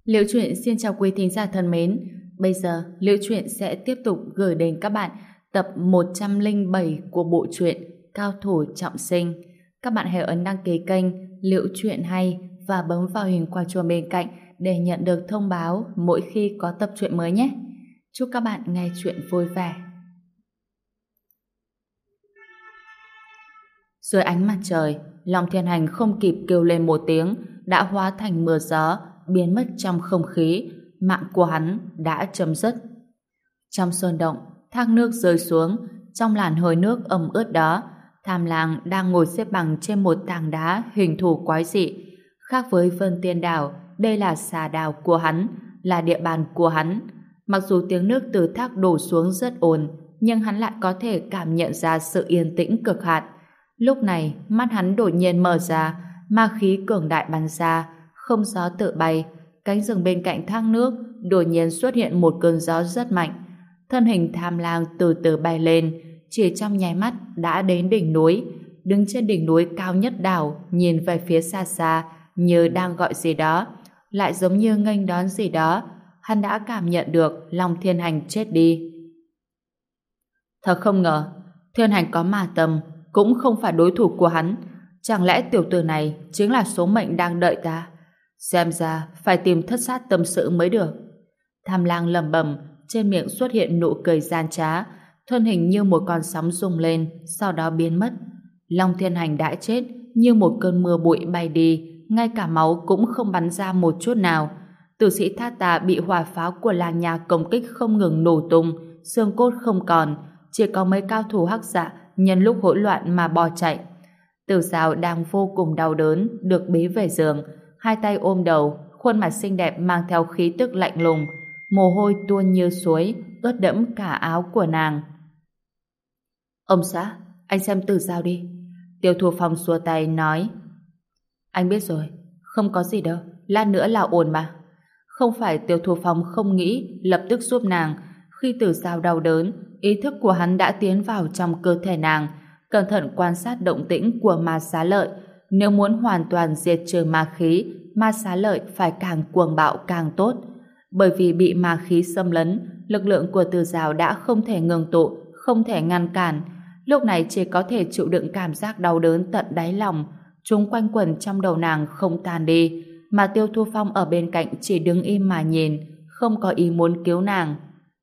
Liễu Chuyện xin chào quý thính giả thân mến. Bây giờ, Liễu Chuyện sẽ tiếp tục gửi đến các bạn tập 107 của bộ truyện Cao thủ trọng sinh. Các bạn hãy ấn đăng ký kênh Liễu Chuyện Hay và bấm vào hình quả chuông bên cạnh để nhận được thông báo mỗi khi có tập truyện mới nhé. Chúc các bạn nghe truyện vui vẻ. Dưới ánh mặt trời, Long Thiên Hành không kịp kêu lên một tiếng, đã hóa thành mưa gió, biến mất trong không khí. Mạng của hắn đã chấm dứt. Trong sơn động, thác nước rơi xuống, trong làn hơi nước ẩm ướt đó, Tham Lang đang ngồi xếp bằng trên một tảng đá hình thù quái dị. Khác với Vân Tiên Đảo, đây là xà đảo của hắn, là địa bàn của hắn. Mặc dù tiếng nước từ thác đổ xuống rất ồn, nhưng hắn lại có thể cảm nhận ra sự yên tĩnh cực hạn. Lúc này, mắt hắn đột nhiên mở ra, ma khí cường đại bắn ra, không gió tự bay. Cánh rừng bên cạnh thác nước đột nhiên xuất hiện một cơn gió rất mạnh. Thân hình Tham Lang từ từ bay lên, chỉ trong nháy mắt đã đến đỉnh núi. Đứng trên đỉnh núi cao nhất đảo, nhìn về phía xa xa, như đang gọi gì đó, lại giống như nghênh đón gì đó. Hắn đã cảm nhận được Long Thiên Hành chết đi. Thật không ngờ, Thiên Hành có ma tâm, cũng không phải đối thủ của hắn. Chẳng lẽ tiểu tử này chính là số mệnh đang đợi ta? Xem ra phải tìm thất sát tâm sự mới được. Tham Lang lẩm bẩm, trên miệng xuất hiện nụ cười gian trá, thân hình như một con sóng rung lên, sau đó biến mất. Long Thiên Hành đã chết, như một cơn mưa bụi bay đi, ngay cả máu cũng không bắn ra một chút nào. Tử sĩ Thát Tà bị hỏa pháo của làng nhà công kích không ngừng nổ tung, xương cốt không còn, chỉ có mấy cao thủ hắc dạ nhân lúc hỗn loạn mà bỏ chạy. Tử Giao đang vô cùng đau đớn, được bế về giường, hai tay ôm đầu, khuôn mặt xinh đẹp mang theo khí tức lạnh lùng, mồ hôi tuôn như suối, ướt đẫm cả áo của nàng. Ông xã, anh xem Tử Giao đi. Tiêu Thu Phong xua tay nói, anh biết rồi, không có gì đâu, lát nữa là ổn mà. Không phải Tiêu Thu Phong không nghĩ lập tức giúp nàng. Khi Tử Giao đau đớn, ý thức của hắn đã tiến vào trong cơ thể nàng, cẩn thận quan sát động tĩnh của ma xá lợi. Nếu muốn hoàn toàn diệt trừ ma khí, ma xá lợi phải càng cuồng bạo càng tốt. Bởi vì bị ma khí xâm lấn, lực lượng của Tử Giao đã không thể ngừng tụ, không thể ngăn cản. Lúc này chỉ có thể chịu đựng cảm giác đau đớn tận đáy lòng. Chúng quanh quẩn trong đầu nàng không tan đi, mà Tiêu Thu Phong ở bên cạnh chỉ đứng im mà nhìn, không có ý muốn cứu nàng.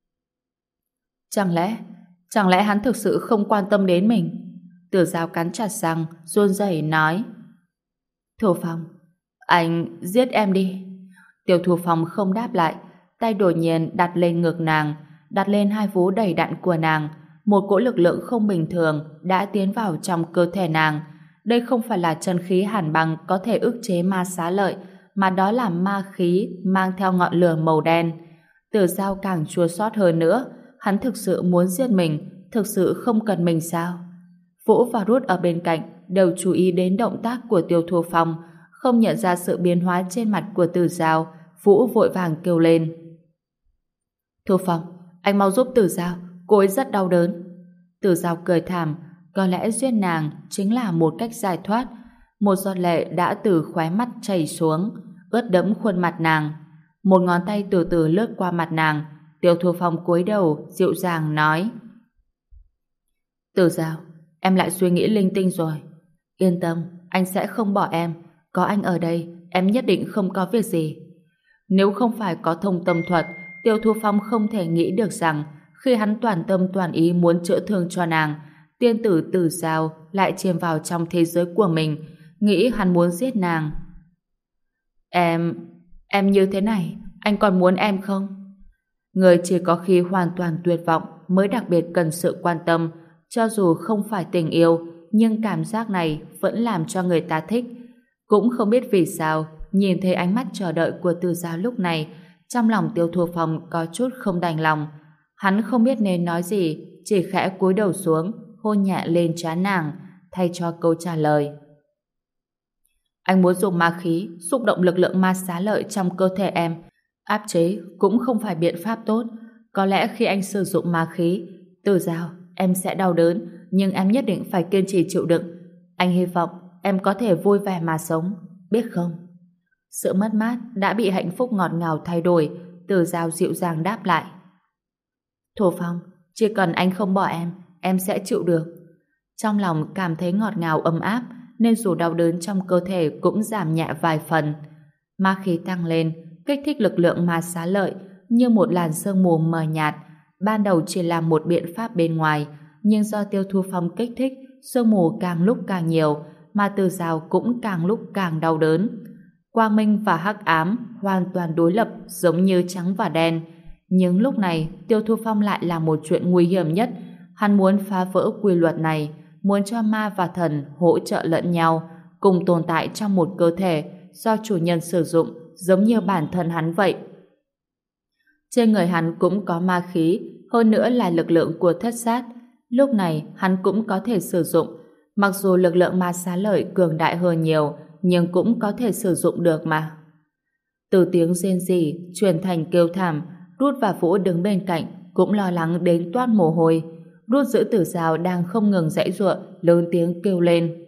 Chẳng lẽ hắn thực sự không quan tâm đến mình? Tử Giao cắn chặt răng, run rẩy nói, Thu Phong, anh giết em đi. Tiêu Thu Phong không đáp lại, tay đột nhiên đặt lên ngực nàng, đặt lên hai vú đầy đặn của nàng. Một cỗ lực lượng không bình thường đã tiến vào trong cơ thể nàng. Đây không phải là chân khí hàn băng có thể ức chế ma xá lợi, mà đó là ma khí mang theo ngọn lửa màu đen. Tử Giao càng chua xót hơn nữa. Hắn thực sự muốn giết mình, thực sự không cần mình sao? Vũ và Rút ở bên cạnh đều chú ý đến động tác của Tiêu Thu Phong, không nhận ra sự biến hóa trên mặt của Tử Giao. Vũ vội vàng kêu lên, Thu Phong, anh mau giúp Tử Giao, cô ấy rất đau đớn. Tử Giao cười thảm, có lẽ giết nàng chính là một cách giải thoát. Một giọt lệ đã từ khóe mắt chảy xuống, ướt đẫm khuôn mặt nàng. Một ngón tay từ từ lướt qua mặt nàng. Tiêu Thu Phong cúi đầu dịu dàng nói, Tử Giao, em lại suy nghĩ linh tinh rồi. Yên tâm, anh sẽ không bỏ em. Có anh ở đây, em nhất định không có việc gì. Nếu không phải có thông tâm thuật, Tiêu Thu Phong không thể nghĩ được rằng khi hắn toàn tâm toàn ý muốn chữa thương cho nàng, tiên tử Tử Giao lại chìm vào trong thế giới của mình, nghĩ hắn muốn giết nàng. Em như thế này, anh còn muốn em không? Người chỉ có khi hoàn toàn tuyệt vọng mới đặc biệt cần sự quan tâm, cho dù không phải tình yêu, nhưng cảm giác này vẫn làm cho người ta thích. Cũng không biết vì sao, nhìn thấy ánh mắt chờ đợi của Tử Giao lúc này, trong lòng Tiêu Thu Phong có chút không đành lòng. Hắn không biết nên nói gì, chỉ khẽ cúi đầu xuống, hôn nhẹ lên trán nàng, thay cho câu trả lời. Anh muốn dùng ma khí, xúc động lực lượng ma xá lợi trong cơ thể em. Áp chế cũng không phải biện pháp tốt. Có lẽ khi anh sử dụng ma khí, Tử Giao, em sẽ đau đớn, nhưng em nhất định phải kiên trì chịu đựng. Anh hy vọng em có thể vui vẻ mà sống, biết không? Sự mất mát đã bị hạnh phúc ngọt ngào thay đổi. Từ Dao dịu dàng đáp lại. Thu Phong, chỉ cần anh không bỏ em sẽ chịu được. Trong lòng cảm thấy ngọt ngào ấm áp, nên dù đau đớn trong cơ thể cũng giảm nhẹ vài phần. Ma khí tăng lên, kích thích lực lượng ma xá lợi như một làn sương mù mờ nhạt. Ban đầu chỉ là một biện pháp bên ngoài, nhưng do Tiêu Thu Phong kích thích, sương mù càng lúc càng nhiều, mà Từ Dao cũng càng lúc càng đau đớn. Quang minh và hắc ám hoàn toàn đối lập, giống như trắng và đen. Nhưng lúc này Tiêu Thu Phong lại là một chuyện nguy hiểm nhất. Hắn muốn phá vỡ quy luật này, muốn cho ma và thần hỗ trợ lẫn nhau, cùng tồn tại trong một cơ thể do chủ nhân sử dụng, giống như bản thân hắn vậy. Trên người hắn cũng có ma khí, hơn nữa là lực lượng của thất sát. Lúc này hắn cũng có thể sử dụng. Mặc dù lực lượng ma xá lợi cường đại hơn nhiều, nhưng cũng có thể sử dụng được mà. Từ tiếng rên rỉ truyền thành kêu thảm, Rút và Vũ đứng bên cạnh cũng lo lắng đến toát mồ hôi. Rút giữ Tử Dao đang không ngừng giãy giụa, lớn tiếng kêu lên.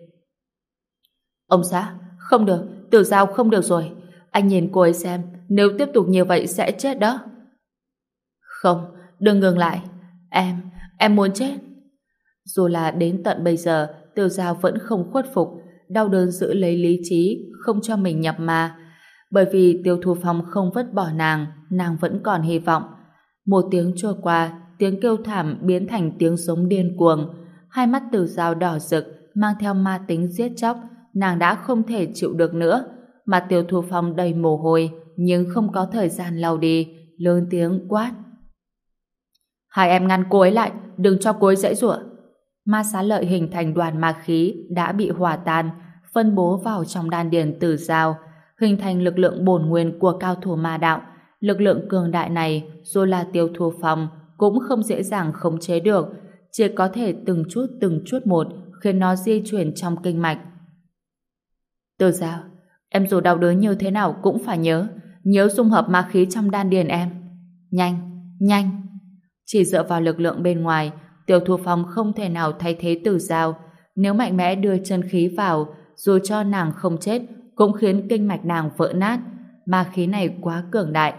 Ông xã, không được, Tử Dao không được rồi. Anh nhìn cô ấy xem, nếu tiếp tục như vậy sẽ chết đó. Không, đừng ngừng lại. Em muốn chết. Dù là đến tận bây giờ, Tử Dao vẫn không khuất phục, đau đớn giữ lấy lý trí, không cho mình nhập ma. Bởi vì Tiêu Thu Phong không vứt bỏ nàng vẫn còn hy vọng. Một tiếng trôi qua, tiếng kêu thảm biến thành tiếng sống điên cuồng. Hai mắt Tử Dao đỏ rực, mang theo ma tính giết chóc, nàng đã không thể chịu được nữa. Mà Tiêu Thu Phong đầy mồ hôi, nhưng không có thời gian lau đi, lớn tiếng quát. Hai em ngăn cô ấy lại, đừng cho cô ấy giãy giụa. Ma xá lợi hình thành đoàn ma khí đã bị hòa tan, phân bố vào trong đan điền Tử Dao, hình thành lực lượng bổn nguyên của cao thủ ma đạo. Lực lượng cường đại này, dù là Tiêu Thu Phong cũng không dễ dàng khống chế được, chỉ có thể từng chút một khiến nó di chuyển trong kinh mạch. Tử Dao, em dù đau đớn như thế nào cũng phải nhớ dung hợp ma khí trong đan điền em. Nhanh. Chỉ dựa vào lực lượng bên ngoài, Tiêu Thu Phong không thể nào thay thế Tử Dao. Nếu mạnh mẽ đưa chân khí vào, dù cho nàng không chết, cũng khiến kinh mạch nàng vỡ nát. Ma khí này quá cường đại.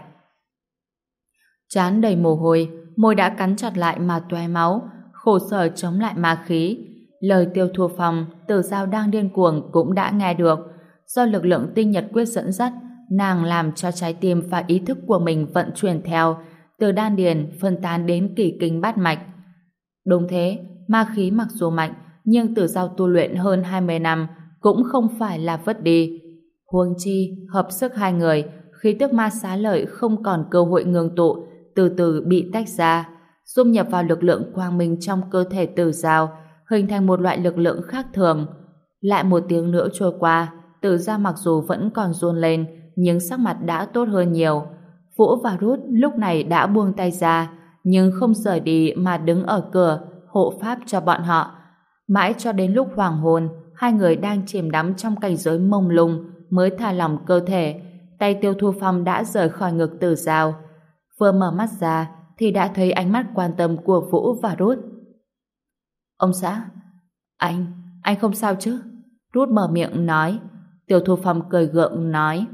Trán đầy mồ hôi, môi đã cắn chặt lại mà tóe máu, khổ sở chống lại ma khí. Lời Tiêu Thu Phong, Tử Dao đang điên cuồng cũng đã nghe được. Do lực lượng tinh nhật quyết dẫn dắt, nàng làm cho trái tim và ý thức của mình vận chuyển theo, từ đan điền phân tán đến kỷ kinh bát mạch. Đúng thế, ma khí mặc dù mạnh, nhưng Tử Dao tu luyện hơn 20 năm cũng không phải là vứt đi. Huống chi, hợp sức hai người, khí tức ma xá lợi không còn cơ hội ngưng tụ, từ từ bị tách ra, dung nhập vào lực lượng quang minh trong cơ thể Tử Dao, hình thành một loại lực lượng khác thường. Lại một tiếng nữa trôi qua, Tử Dao mặc dù vẫn còn run lên, nhưng sắc mặt đã tốt hơn nhiều. Vũ và Rút lúc này đã buông tay ra, nhưng không rời đi mà đứng ở cửa, hộ pháp cho bọn họ. Mãi cho đến lúc hoàng hôn, hai người đang chìm đắm trong cảnh giới mông lung, mới thả lỏng cơ thể, tay Tiêu Thu Phong đã rời khỏi ngực Tử Dao. Vừa mở mắt ra, thì đã thấy ánh mắt quan tâm của Vũ và Rút. Ông xã, anh không sao chứ? Rút mở miệng nói. Tiêu Thu Phong cười gượng nói.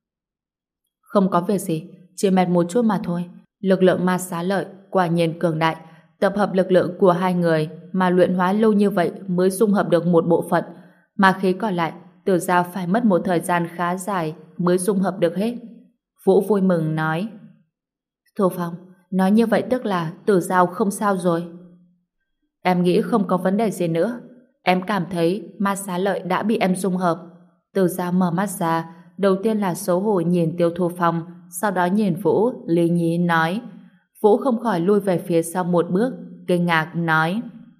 Không có việc gì, chỉ mệt một chút mà thôi. Lực lượng ma xá lợi quả nhiên cường đại, tập hợp lực lượng của hai người mà luyện hóa lâu như vậy mới dung hợp được một bộ phận. Ma khí còn lại, Tử Dao phải mất một thời gian khá dài mới dung hợp được hết. Vũ vui mừng nói. Thu Phong, nói như vậy tức là Tử Dao không sao rồi. Em nghĩ không có vấn đề gì nữa. Em cảm thấy ma xá lợi đã bị em dung hợp. Tử Dao mở mắt ra, đầu tiên là xấu hổ nhìn Tiêu Thu Phong, sau đó nhìn Vũ, lý nhí nói. Vũ không khỏi lui về phía sau một bước, kinh ngạc nói.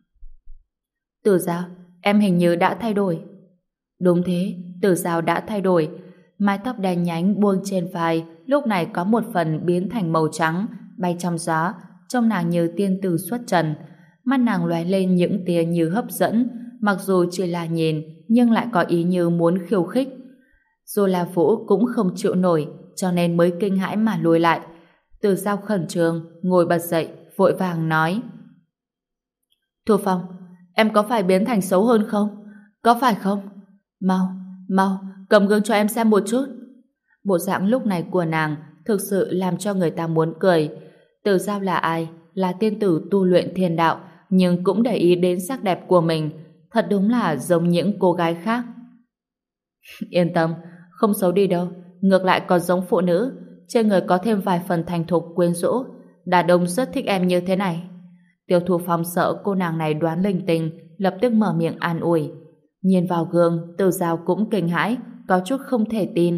Tử Dao, em hình như đã thay đổi. Đúng thế, Tử Dao đã thay đổi. Mái tóc đen nhánh buông trên vai, lúc này có một phần biến thành màu trắng, bay trong gió, trông nàng như tiên tử xuất trần. Mắt nàng lóe lên những tia như hấp dẫn, mặc dù chỉ là nhìn, nhưng lại có ý như muốn khiêu khích. Dù là Vũ cũng không chịu nổi, cho nên mới kinh hãi mà lùi lại. Tử Dao khẩn trương, ngồi bật dậy, vội vàng nói. Thu Phong, em có phải biến thành xấu hơn không? Có phải không? Mau, cầm gương cho em xem một chút. Bộ dạng lúc này của nàng thực sự làm cho người ta muốn cười. Từ Giao là ai? Là tiên tử tu luyện thiên đạo, nhưng cũng để ý đến sắc đẹp của mình. Thật đúng là giống những cô gái khác. Yên tâm, không xấu đi đâu. Ngược lại còn giống phụ nữ. Trên người có thêm vài phần thành thục quyến rũ. Đàn ông rất thích em như thế này. Tiêu Thu Phong sợ cô nàng này đoán linh tinh, lập tức mở miệng an ủi. Nhìn vào gương, Từ Giao cũng kinh hãi, có chút không thể tin.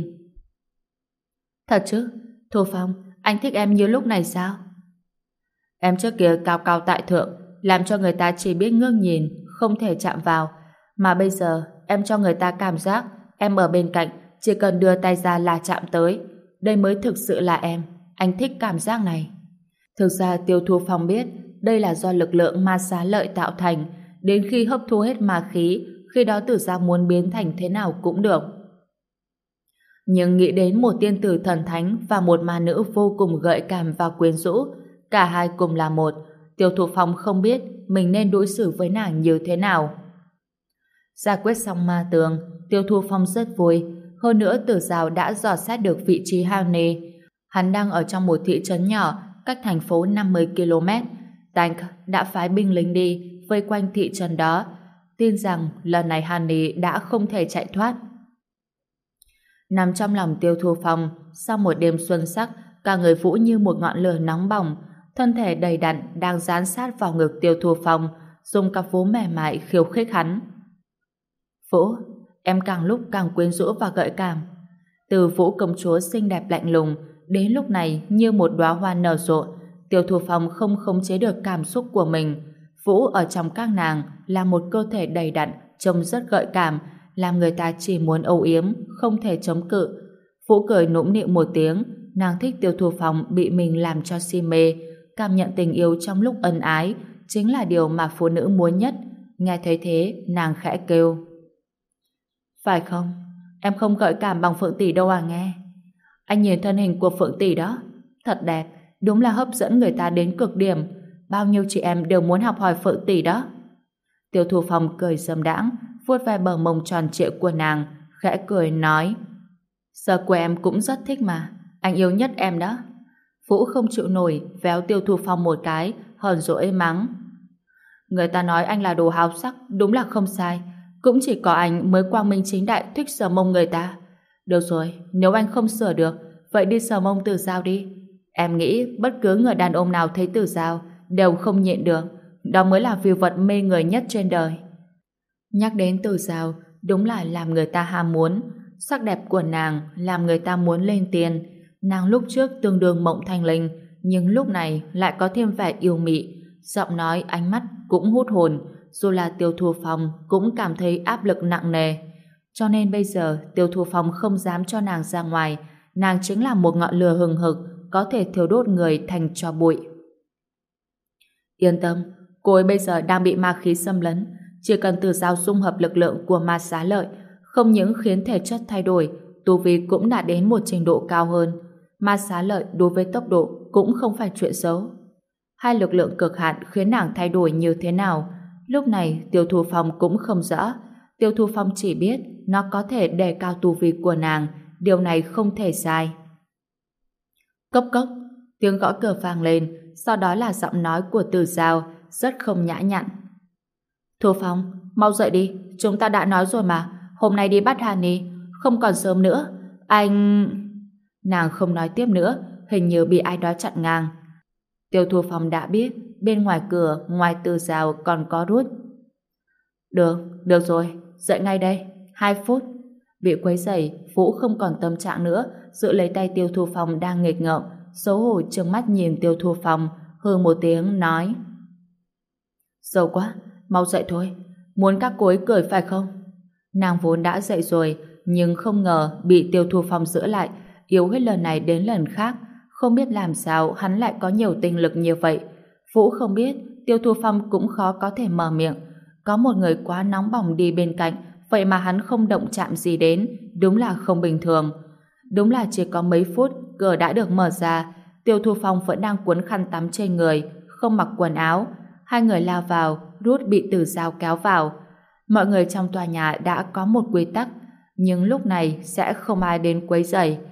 Thật chứ? Thu Phong, anh thích em như lúc này sao? Em trước kia cao cao tại thượng, làm cho người ta chỉ biết ngước nhìn, không thể chạm vào. Mà bây giờ, em cho người ta cảm giác em ở bên cạnh, chỉ cần đưa tay ra là chạm tới. Đây mới thực sự là em. Anh thích cảm giác này. Thực ra Tiêu Thu Phong biết đây là do lực lượng ma xá lợi tạo thành. Đến khi hấp thu hết ma khí, khi đó Tử Giao muốn biến thành thế nào cũng được. Nhưng nghĩ đến một tiên tử thần thánh và một ma nữ vô cùng gợi cảm và quyến rũ, cả hai cùng là một, Tiêu Thu Phong không biết mình nên đối xử với nàng như thế nào. Giải quyết xong ma tường, Tiêu Thu Phong rất vui. Hơn nữa Tử Giao đã dò xét được vị trí hang nê. Hắn đang ở trong một thị trấn nhỏ cách thành phố 50 km. Tank đã phái binh lính đi vây quanh thị trấn đó, tin rằng lần này Hanni đã không thể chạy thoát. Nằm trong lòng Tiêu Thu Phong, sau một đêm xuân sắc, cả người Vũ như một ngọn lửa nóng bỏng, thân thể đầy đặn đang dán sát vào ngực Tiêu Thu Phong, dùng cặp vú mềm mại khiêu khích hắn. Vũ, em càng lúc càng quyến rũ và gợi cảm. Từ Vũ công chúa xinh đẹp lạnh lùng đến lúc này như một đóa hoa nở rộ, Tiêu Thu Phong không khống chế được cảm xúc của mình. Vũ ở trong các nàng là một cơ thể đầy đặn, trông rất gợi cảm, làm người ta chỉ muốn âu yếm, không thể chống cự. Vũ cười nũng nịu một tiếng, nàng thích Tiêu Thu Phong bị mình làm cho si mê, cảm nhận tình yêu trong lúc ân ái, chính là điều mà phụ nữ muốn nhất. Nghe thấy thế, nàng khẽ kêu. Phải không? Em không gợi cảm bằng Phượng tỷ đâu à nghe. Anh nhìn thân hình của Phượng tỷ đó, thật đẹp, đúng là hấp dẫn người ta đến cực điểm. Bao nhiêu chị em đều muốn học hỏi Phượng tỷ đó. Tiêu Thu Phong cười dâm đãng, vuốt ve bờ mông tròn trịa của nàng, khẽ cười nói: Giờ của em cũng rất thích mà, anh yêu nhất em đó. Vũ không chịu nổi, véo Tiêu Thu Phong một cái, hờn dỗi mắng: Người ta nói anh là đồ háo sắc, đúng là không sai. Cũng chỉ có anh mới quang minh chính đại thích sờ mông người ta. Được rồi, nếu anh không sửa được, vậy đi sờ mông Tử Giao đi. Em nghĩ bất cứ người đàn ông nào thấy Tử Giao đều không nhịn được. Đó mới là view vật mê người nhất trên đời. Nhắc đến Tử Giao, đúng là làm người ta ham muốn. Sắc đẹp của nàng làm người ta muốn lên tiền. Nàng lúc trước tương đương Mộng Thanh Linh, nhưng lúc này lại có thêm vẻ yêu mị. Giọng nói, ánh mắt cũng hút hồn. Dù là Tiêu Thu Phong cũng cảm thấy áp lực nặng nề. Cho nên bây giờ Tiêu Thu Phong không dám cho nàng ra ngoài. Nàng chính là một ngọn lửa hừng hực, có thể thiêu đốt người thành tro bụi. Yên tâm, cô ấy bây giờ đang bị ma khí xâm lấn. Chỉ cần Tử Giao dung hợp lực lượng của ma xá lợi, không những khiến thể chất thay đổi, tu vi cũng đạt đến một trình độ cao hơn. Ma xá lợi đối với tốc độ cũng không phải chuyện xấu. Hai lực lượng cực hạn khiến nàng thay đổi như thế nào, lúc này Tiêu Thu Phong cũng không rõ. Tiêu Thu Phong chỉ biết nó có thể đề cao tu vi của nàng, điều này không thể sai. Cốc cốc, tiếng gõ cửa vang lên, sau đó là giọng nói của Tử Giao, rất không nhã nhặn. Thu Phong, mau dậy đi, chúng ta đã nói rồi mà, hôm nay đi bắt Hanni, không còn sớm nữa. Anh... Nàng không nói tiếp nữa, hình như bị ai đó chặn ngang. Tiêu Thu Phong đã biết, bên ngoài cửa, ngoài Tử Giao còn có Rút. Được rồi, dậy ngay đây, 2 phút. Bị quấy rầy, Vũ không còn tâm trạng nữa, giữ lấy tay Tiêu Thu Phong đang nghịch ngợm, xấu hổ trừng mắt nhìn Tiêu Thu Phong, hừ một tiếng nói: Sâu quá, mau dậy thôi, muốn các cô ấy cười phải không? Nàng vốn đã dậy rồi, nhưng không ngờ bị Tiêu Thu Phong giữ lại, yếu hết lần này đến lần khác, không biết làm sao hắn lại có nhiều tinh lực như vậy. Vũ không biết, Tiêu Thu Phong cũng khó có thể mở miệng. Có một người quá nóng bỏng đi bên cạnh, vậy mà hắn không động chạm gì đến, đúng là không bình thường. Đúng là chỉ có mấy phút, cửa đã được mở ra, Tiêu Thu Phong vẫn đang cuốn khăn tắm trên người, không mặc quần áo. Hai người lao vào, Rút bị Tử Giao kéo vào. Mọi người trong tòa nhà đã có một quy tắc, nhưng lúc này sẽ không ai đến quấy rầy.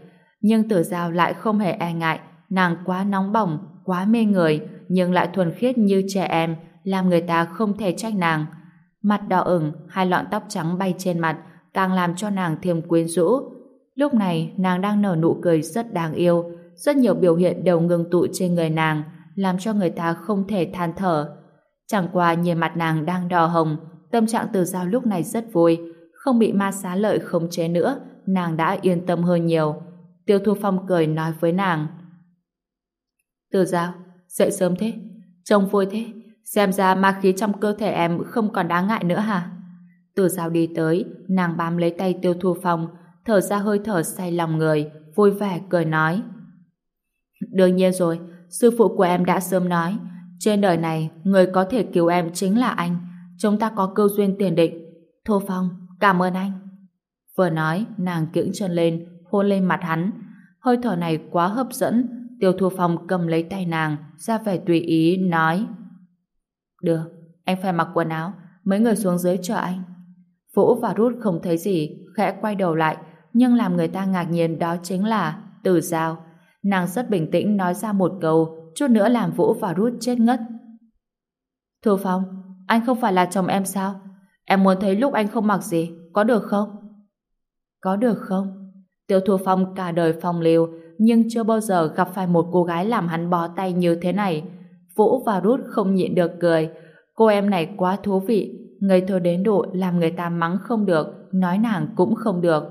Nhưng Tử Giao lại không hề e ngại, nàng quá nóng bỏng, quá mê người, nhưng lại thuần khiết như trẻ em, làm người ta không thể trách nàng. Mặt đỏ ửng, hai lọn tóc trắng bay trên mặt, càng làm cho nàng thêm quyến rũ. Lúc này, nàng đang nở nụ cười rất đáng yêu, rất nhiều biểu hiện đều ngưng tụ trên người nàng, làm cho người ta không thể than thở. Chẳng qua nhìn mặt nàng đang đỏ hồng, tâm trạng Từ Giao lúc này rất vui, không bị ma xá lợi khống chế nữa, nàng đã yên tâm hơn nhiều. Tiêu Thu Phong cười nói với nàng: Từ Giao, dậy sớm thế, trông vui thế, xem ra ma khí trong cơ thể em không còn đáng ngại nữa hả? Từ Giao đi tới, nàng bám lấy tay Tiêu Thu Phong, thở ra hơi thở say lòng người, vui vẻ cười nói: Đương nhiên rồi, sư phụ của em đã sớm nói, trên đời này, người có thể cứu em chính là anh, chúng ta có cơ duyên tiền định. Thu Phong, cảm ơn anh. Vừa nói, nàng kiễng chân lên, hôn lên mặt hắn. Hơi thở này quá hấp dẫn, Tiêu Thu Phong cầm lấy tay nàng, ra vẻ tùy ý, nói: Được, anh phải mặc quần áo, mấy người xuống dưới chờ anh. Vũ và Rút không thấy gì, khẽ quay đầu lại, nhưng làm người ta ngạc nhiên đó chính là Từ Giao. Nàng rất bình tĩnh nói ra một câu, chút nữa làm Vũ và Rút chết ngất. Thu Phong, anh không phải là chồng em sao? Em muốn thấy lúc anh không mặc gì, có được không? Có được không? Tiêu Thu Phong cả đời phong lưu, nhưng chưa bao giờ gặp phải một cô gái làm hắn bó tay như thế này. Vũ và Rút không nhịn được cười. Cô em này quá thú vị, ngây thơ đến độ làm người ta mắng không được, nói nàng cũng không được.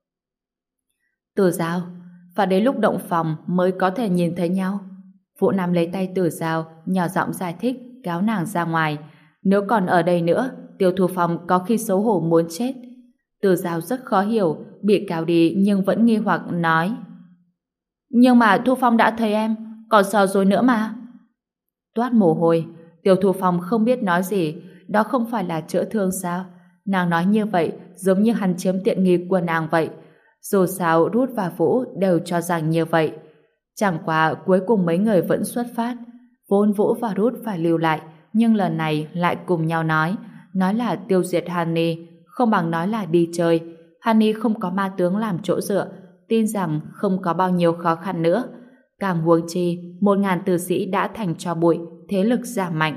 Từ Giao, và đến lúc động phòng mới có thể nhìn thấy nhau. Vũ nắm lấy tay Từ Giao, nhỏ giọng giải thích, kéo nàng ra ngoài. Nếu còn ở đây nữa, Tiêu Thu Phong có khi xấu hổ muốn chết. Từ Giao rất khó hiểu, bị kéo đi nhưng vẫn nghi hoặc nói: Nhưng mà Thu Phong đã thấy em, còn sợ rồi nữa mà. Toát mồ hôi, Tiêu Thu Phong không biết nói gì, đó không phải là chữa thương sao? Nàng nói như vậy giống như hắn chiếm tiện nghi của nàng vậy. Dù sao Rút và Vũ đều cho rằng như vậy. Chẳng qua cuối cùng mấy người vẫn xuất phát. Vốn Vũ và Rút phải lưu lại, nhưng lần này lại cùng nhau nói là tiêu diệt Honey, không bằng nói là đi chơi. Honey không có ma tướng làm chỗ dựa, tin rằng không có bao nhiêu khó khăn nữa. Càng huống chi, 1.000 tử sĩ đã thành tro bụi, thế lực giảm mạnh.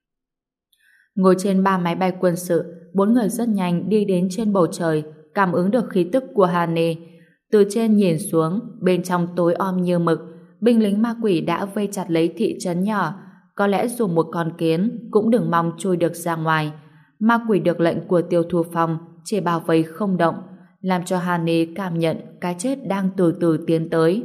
Ngồi trên 3 máy bay quân sự, 4 người rất nhanh đi đến trên bầu trời, cảm ứng được khí tức của Honey. Từ trên nhìn xuống, bên trong tối om như mực, binh lính ma quỷ đã vây chặt lấy thị trấn nhỏ. Có lẽ dùng một con kiến cũng đừng mong chui được ra ngoài. Ma quỷ được lệnh của Tiêu Thu Phong chỉ bảo vệ không động, làm cho Honey cảm nhận cái chết đang từ từ tiến tới.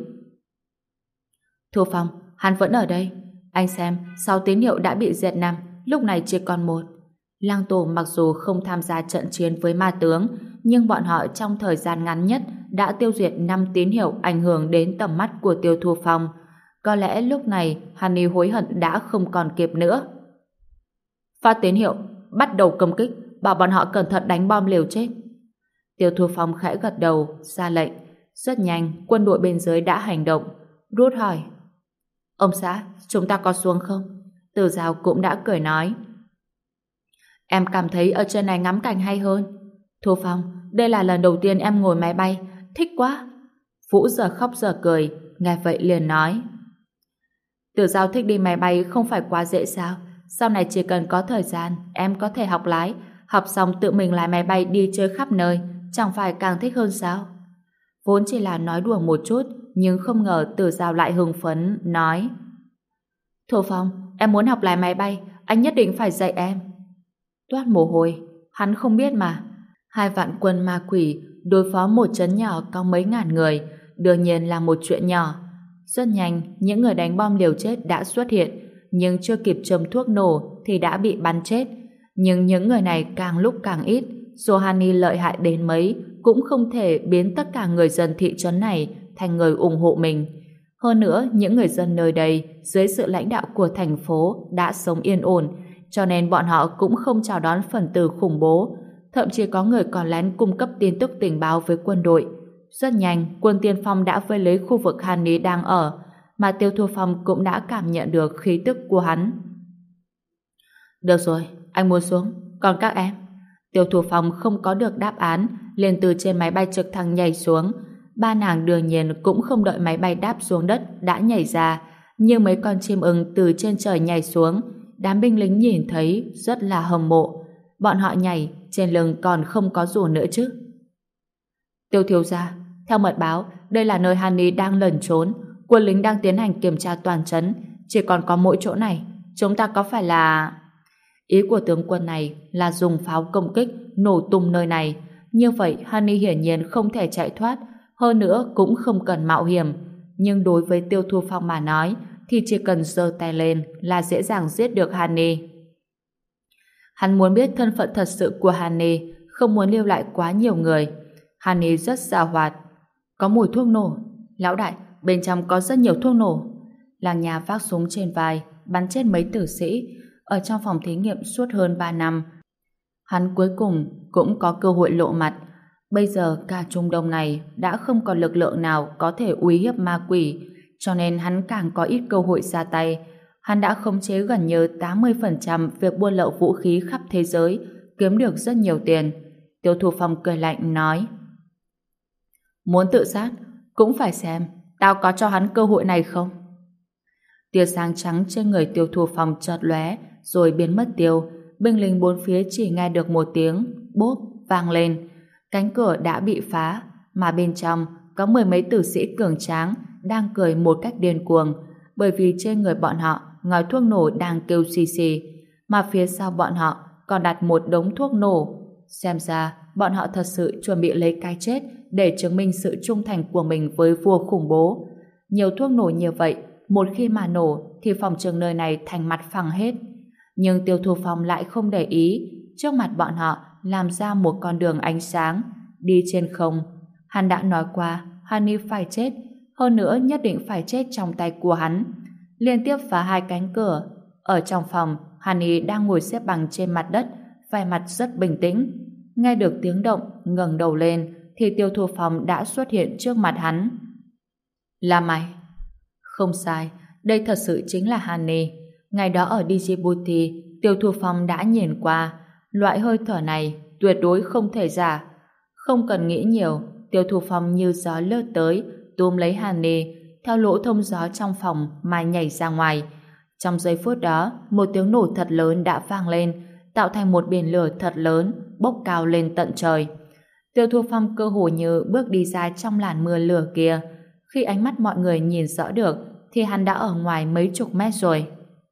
Thu Phong, hắn vẫn ở đây. Anh xem, 6 tín hiệu đã bị diệt 5, lúc này chỉ còn 1. Lang Tổ mặc dù không tham gia trận chiến với ma tướng, nhưng bọn họ trong thời gian ngắn nhất đã tiêu diệt 5 tín hiệu ảnh hưởng đến tầm mắt của Tiêu Thu Phong. Có lẽ lúc này Honey hối hận đã không còn kịp nữa. Phát tín hiệu, bắt đầu công kích, bảo bọn họ cẩn thận đánh bom liều chết. Tiêu Thu Phong khẽ gật đầu, ra lệnh. Rất nhanh, quân đội bên dưới đã hành động. Rút hỏi: Ông xã, chúng ta có xuống không? Từ Giao cũng đã cười nói: Em cảm thấy ở trên này ngắm cảnh hay hơn. Thu Phong, đây là lần đầu tiên em ngồi máy bay, thích quá. Vũ giờ khóc giờ cười, nghe vậy liền nói: Từ Giao thích đi máy bay không phải quá dễ sao? Sau này chỉ cần có thời gian, em có thể học lái, học xong tự mình lái máy bay đi chơi khắp nơi, chẳng phải càng thích hơn sao? Vốn chỉ là nói đùa một chút, nhưng không ngờ Từ Giao lại hưng phấn, nói: Thu Phong, em muốn học lái máy bay, anh nhất định phải dạy em. Toát mồ hôi, hắn không biết mà. 2 vạn quân ma quỷ đối phó một trấn nhỏ có mấy ngàn người, đương nhiên là một chuyện nhỏ. Rất nhanh, những người đánh bom liều chết đã xuất hiện, nhưng chưa kịp châm thuốc nổ thì đã bị bắn chết. Nhưng những người này càng lúc càng ít, dù Honey lợi hại đến mấy cũng không thể biến tất cả người dân thị trấn này thành người ủng hộ mình. Hơn nữa, những người dân nơi đây dưới sự lãnh đạo của thành phố đã sống yên ổn, cho nên bọn họ cũng không chào đón phần tử khủng bố. Thậm chí có người còn lén cung cấp tin tức tình báo với quân đội. Rất nhanh, quân tiên phong đã vây lấy khu vực Honey đang ở, mà Tiêu Thu Phong cũng đã cảm nhận được khí tức của hắn. Được rồi, anh muốn xuống, còn các em? Tiêu Thu Phong không có được đáp án, liền từ trên máy bay trực thăng nhảy xuống. ba nàng đương nhiên cũng không đợi máy bay đáp xuống đất đã nhảy ra, như mấy con chim ưng từ trên trời nhảy xuống. Đám binh lính nhìn thấy rất là hâm mộ. Bọn họ nhảy, trên lưng còn không có rùa nữa chứ. Tiêu thiếu gia, theo mật báo, đây là nơi Honey đang lẩn trốn. Quân lính đang tiến hành kiểm tra toàn trấn, chỉ còn có mỗi chỗ này. Chúng ta có phải là... Ý của tướng quân này là dùng pháo công kích, nổ tung nơi này. Như vậy, Honey hiển nhiên không thể chạy thoát, hơn nữa cũng không cần mạo hiểm. Nhưng đối với Tiêu Thu Phong mà nói, thì chỉ cần giơ tay lên là dễ dàng giết được Honey. Hắn muốn biết thân phận thật sự của Honey, không muốn lưu lại quá nhiều người. Honey rất giàu hoạt. Có mùi thuốc nổ. Lão đại, bên trong có rất nhiều thuốc nổ. Làng nhà vác súng trên vai, bắn chết mấy tử sĩ. Ở trong phòng thí nghiệm suốt hơn 3 năm, hắn cuối cùng cũng có cơ hội lộ mặt. Bây giờ cả Trung Đông này đã không còn lực lượng nào có thể uy hiếp ma quỷ, cho nên hắn càng có ít cơ hội ra tay. Hắn đã khống chế gần như 80% việc buôn lậu vũ khí khắp thế giới, kiếm được rất nhiều tiền. Tiêu Thu Phong cười lạnh nói: Muốn tự sát, cũng phải xem tao có cho hắn cơ hội này không. Tia sáng trắng trên người Tiêu Thu Phong chợt lóe rồi biến mất tiêu. Binh lính bốn phía chỉ nghe được một tiếng bốp vang lên. Cánh cửa đã bị phá, mà bên trong có mười mấy tử sĩ cường tráng đang cười một cách điên cuồng, bởi vì trên người bọn họ ngòi thuốc nổ đang kêu xì xì, mà phía sau bọn họ còn đặt một đống thuốc nổ. Xem ra bọn họ thật sự chuẩn bị lấy cái chết để chứng minh sự trung thành của mình với vua khủng bố. Nhiều thuốc nổ như vậy, một khi mà nổ thì phòng trường nơi này thành mặt phẳng hết. Nhưng Tiêu Thu Phong lại không để ý. Trước mặt bọn họ làm ra một con đường ánh sáng đi trên không. Hắn đã nói qua Honey phải chết, hơn nữa nhất định phải chết trong tay của hắn. Liên tiếp phá hai cánh cửa. Ở trong phòng, Honey đang ngồi xếp bằng trên mặt đất, vẻ mặt rất bình tĩnh. Nghe được tiếng động, ngẩng đầu lên thì Tiêu Thu Phong đã xuất hiện trước mặt hắn. Là mày? Không sai, đây thật sự chính là Honey. Ngày đó ở Djibouti, Tiêu Thu Phong đã nhìn qua. Loại hơi thở này tuyệt đối không thể giả. Không cần nghĩ nhiều, Tiêu Thu Phong như gió lướt tới, túm lấy Honey, theo lỗ thông gió trong phòng mà nhảy ra ngoài. Trong giây phút đó, một tiếng nổ thật lớn đã vang lên, tạo thành một biển lửa thật lớn, bốc cao lên tận trời. Tiêu Thu Phong cơ hồ như bước đi ra trong làn mưa lửa kia. Khi ánh mắt mọi người nhìn rõ được, thì hắn đã ở ngoài mấy chục mét rồi.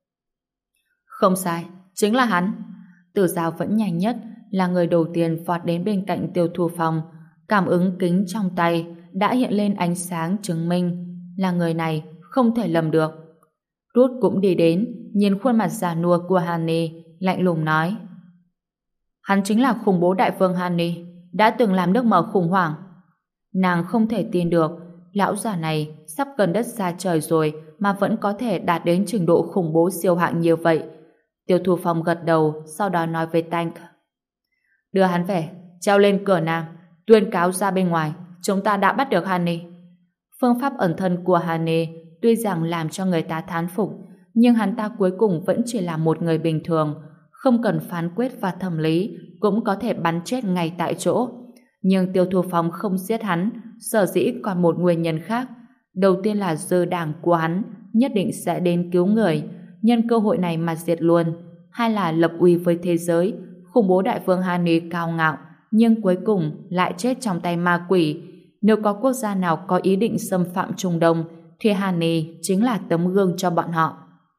Không sai, chính là hắn. Tử Giao vẫn nhanh nhất, là người đầu tiên vọt đến bên cạnh Tiêu Thu Phong. Cảm ứng kính trong tay đã hiện lên ánh sáng chứng minh là người này không thể lầm được. Ruth cũng đi đến, nhìn khuôn mặt già nua của Honey, lạnh lùng nói: Hắn chính là khủng bố đại vương Honey, đã từng làm nước mở khủng hoảng. Nàng không thể tin được, lão già này sắp gần đất xa trời rồi mà vẫn có thể đạt đến trình độ khủng bố siêu hạng như vậy. Tiêu Thu Phong gật đầu, sau đó nói với Tank: Đưa hắn về, treo lên cửa Nam, tuyên cáo ra bên ngoài, chúng ta đã bắt được Honey. Phương pháp ẩn thân của Honey tuy rằng làm cho người ta thán phục, nhưng hắn ta cuối cùng vẫn chỉ là một người bình thường, không cần phán quyết và thẩm lý, cũng có thể bắn chết ngay tại chỗ. Nhưng Tiêu Thu Phong không giết hắn, sở dĩ còn một nguyên nhân khác. Đầu tiên là dư đảng của hắn nhất định sẽ đến cứu người, nhân cơ hội này mà diệt luôn. Hai là lập uy với thế giới. Khủng bố đại vương Honey cao ngạo, nhưng cuối cùng lại chết trong tay ma quỷ. Nếu có quốc gia nào có ý định xâm phạm Trung Đông, thì Honey chính là tấm gương cho bọn họ.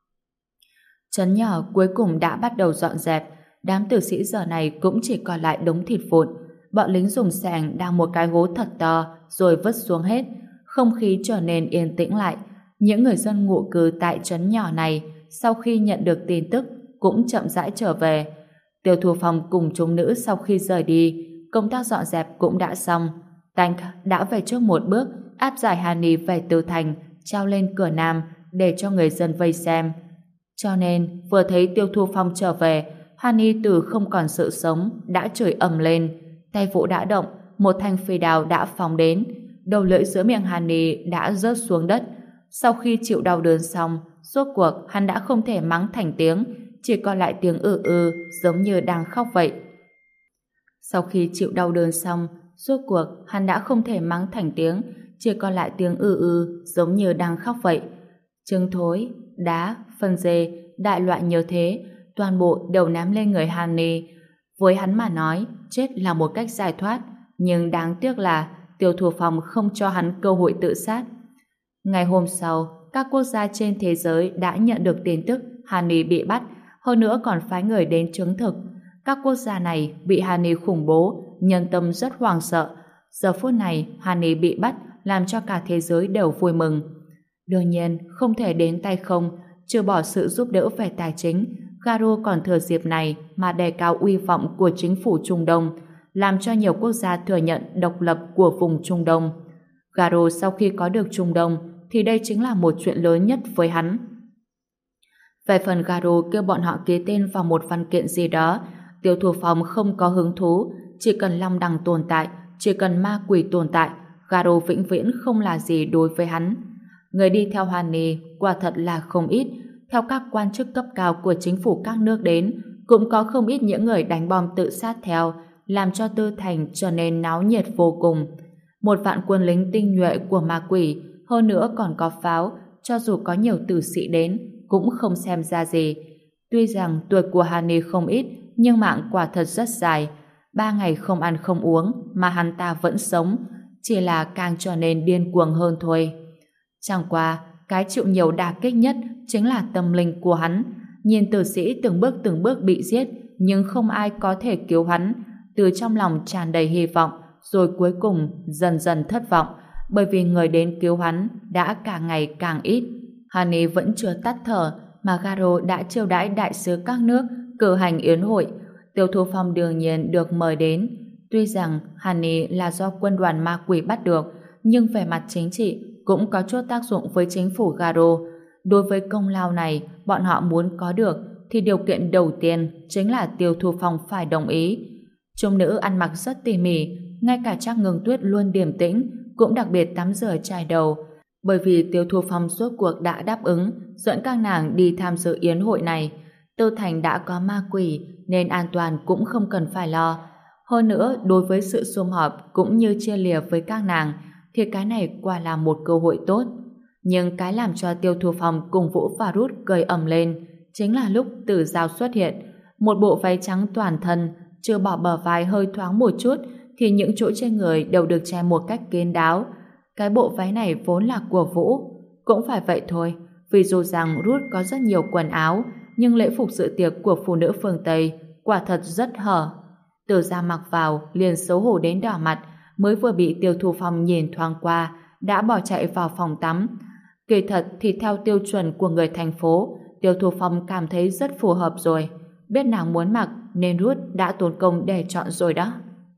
Trấn nhỏ cuối cùng đã bắt đầu dọn dẹp. Đám tử sĩ giờ này cũng chỉ còn lại đống thịt vụn. Bọn lính dùng xẻng đào một cái hố thật to rồi vứt xuống hết. Không khí trở nên yên tĩnh lại. Những người dân ngụ cư tại trấn nhỏ này sau khi nhận được tin tức cũng chậm rãi trở về. Tiêu Thu Phong cùng chúng nữ sau khi rời đi, công tác dọn dẹp cũng đã xong. Tank đã về trước một bước, áp giải Honey về từ thành, treo lên cửa Nam để cho người dân vây xem. Cho nên vừa thấy Tiêu Thu Phong trở về, Honey từ không còn sự sống đã chửi ầm lên. Tay vũ đã động, một thanh phi đao đã phóng đến, đầu lưỡi giữa miệng Honey đã rớt xuống đất. Sau khi chịu đau đớn xong, rốt cuộc hắn đã không thể mắng thành tiếng, chỉ còn lại tiếng giống như đang khóc vậy. Sau khi chịu đau đớn xong, Rốt cuộc hắn đã không thể mắng thành tiếng, chỉ còn lại tiếng giống như đang khóc vậy. Trứng thối, đá, phân dê, đại loại như thế, toàn bộ đều ném lên người Honey. Với hắn mà nói, chết là một cách giải thoát, nhưng đáng tiếc là Tiêu Thu Phong không cho hắn cơ hội tự sát. Ngày hôm sau, các quốc gia trên thế giới đã nhận được tin tức Honey bị bắt, hơn nữa còn phái người đến chứng thực. Các quốc gia này bị Honey khủng bố, nhân tâm rất hoảng sợ. Giờ phút này, Honey bị bắt làm cho cả thế giới đều vui mừng. Đương nhiên, không thể đến tay không, trừ bỏ sự giúp đỡ về tài chính, Garo còn thừa dịp này mà đề cao uy vọng của chính phủ Trung Đông, làm cho nhiều quốc gia thừa nhận độc lập của vùng Trung Đông. Garo sau khi có được Trung Đông thì đây chính là một chuyện lớn nhất với hắn. Về phần Garo kêu bọn họ ký tên vào một văn kiện gì đó, Tiêu Thu Phong không có hứng thú, chỉ cần Long Đằng tồn tại, chỉ cần ma quỷ tồn tại, Garo vĩnh viễn không là gì đối với hắn. Người đi theo Honey quả thật là không ít. Theo các quan chức cấp cao của chính phủ các nước đến, cũng có không ít những người đánh bom tự sát theo, làm cho Tư Thành trở nên náo nhiệt vô cùng. Một vạn quân lính tinh nhuệ của ma quỷ, hơn nữa còn có pháo, cho dù có nhiều tử sĩ đến, cũng không xem ra gì. Tuy rằng tuổi của Honey không ít, nhưng mạng quả thật rất dài. 3 ngày không ăn không uống, mà hắn ta vẫn sống, chỉ là càng trở nên điên cuồng hơn thôi. Chẳng qua, cái chịu nhiều đả kích nhất chính là tâm linh của hắn. Nhìn tử sĩ từng bước bị giết, nhưng không ai có thể cứu hắn. Từ trong lòng tràn đầy hy vọng, rồi cuối cùng dần dần thất vọng, bởi vì người đến cứu hắn đã càng ngày càng ít. Honey vẫn chưa tắt thở, mà Garo đã chiêu đãi đại sứ các nước cử hành yến hội. Tiêu Thu Phong đương nhiên được mời đến. Tuy rằng Honey là do quân đoàn ma quỷ bắt được, nhưng về mặt chính trị cũng có chút tác dụng với chính phủ Garo. Đối với công lao này, bọn họ muốn có được thì điều kiện đầu tiên chính là Tiêu Thu Phong phải đồng ý. Trung nữ ăn mặc rất tỉ mỉ, ngay cả Trác Ngưng Tuyết luôn điềm tĩnh, cũng đặc biệt tắm rửa chải đầu, bởi vì Tiêu Thu Phong rốt cuộc đã đáp ứng dẫn các nàng đi tham dự yến hội này. Tư Thành đã có ma quỷ nên an toàn cũng không cần phải lo. Hơn nữa, đối với sự sum họp cũng như chia lìa với các nàng thì cái này quả là một cơ hội tốt. Nhưng cái làm cho Tiêu Thu Phong cùng Vũ và Rút cười ầm lên chính là lúc Tử Giao xuất hiện. Một bộ váy trắng toàn thân, chưa bỏ bờ vai hơi thoáng một chút thì những chỗ trên người đều được che một cách kín đáo. Cái bộ váy này vốn là của Vũ, cũng phải vậy thôi, vì dù rằng Rút có rất nhiều quần áo, nhưng lễ phục dự tiệc của phụ nữ phương Tây quả thật rất hở. Tử Giao mặc vào liền xấu hổ đến đỏ mặt, mới vừa bị Tiêu Thu Phong nhìn thoáng qua đã bỏ chạy vào phòng tắm. Kỳ thật thì theo tiêu chuẩn của người thành phố, Tiêu Thu Phong cảm thấy rất phù hợp rồi. Biết nàng muốn mặc nên Rút đã tốn công để chọn rồi đó.